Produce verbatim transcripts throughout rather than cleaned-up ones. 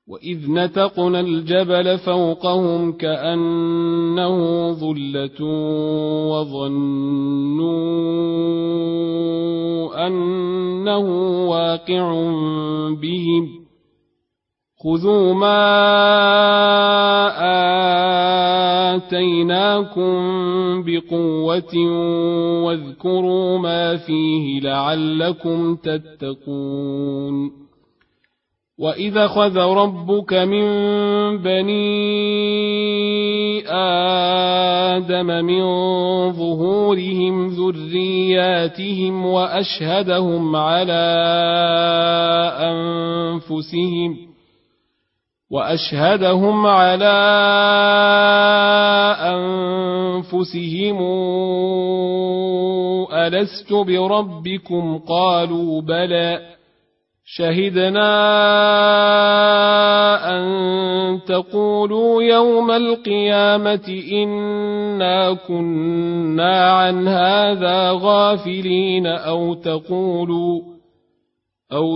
وإذ نتقنا الجبل فوقهم كأنه ظلة وظنوا أنه واقع بهم خذوا ما آتيناكم بقوة واذكروا ما فيه لعلكم تتقون وإذا أخذ ربك من بني آدم من ظهورهم ذرياتهم وأشهدهم على أنفسهم وأشهدهم على أنفسهم ألست بربكم قالوا بلى شهدنا أن تقولوا يوم القيامة إنا كنا عن هذا غافلين أو تقولوا أو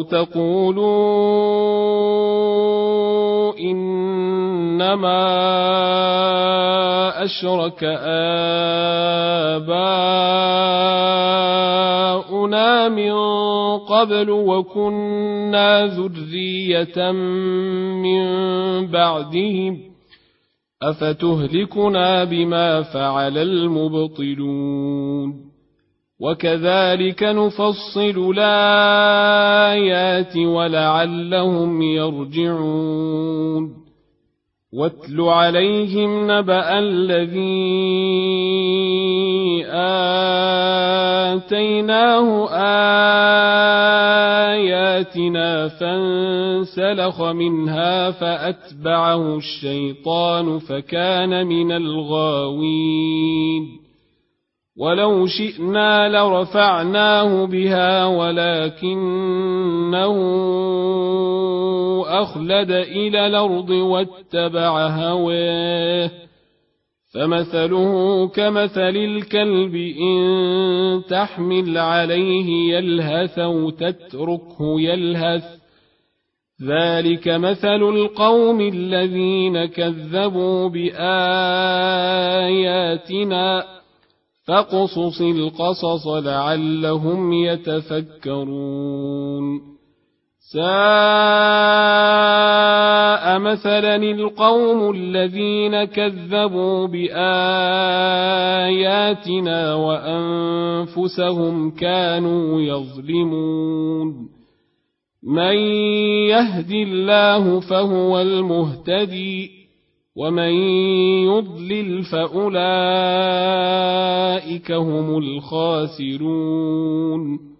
تقولوا إنما أشرك آباؤنا من قبل وكنا ذرية من بعدهم أفتهلكنا بما فعل المبطلون وكذلك نفصل الآيات ولعلهم يرجعون واتل عليهم نبأ الذي آتيناه آياتنا فانسلخ منها فأتبعه الشيطان فكان من الغاوين ولو شئنا لرفعناه بها ولكنه أخلد إلى الأرض واتبع هواه فمثله كمثل الكلب إن تحمل عليه يلهث أو تتركه يلهث ذلك مثل القوم الذين كذبوا بآياتنا فاقصص القصص لعلهم يتفكرون ساء مثلا القوم الذين كذبوا بآياتنا وأنفسهم كانوا يظلمون من يهد الله فهو المهتدي ومن يضلل فأولئك هم الخاسرون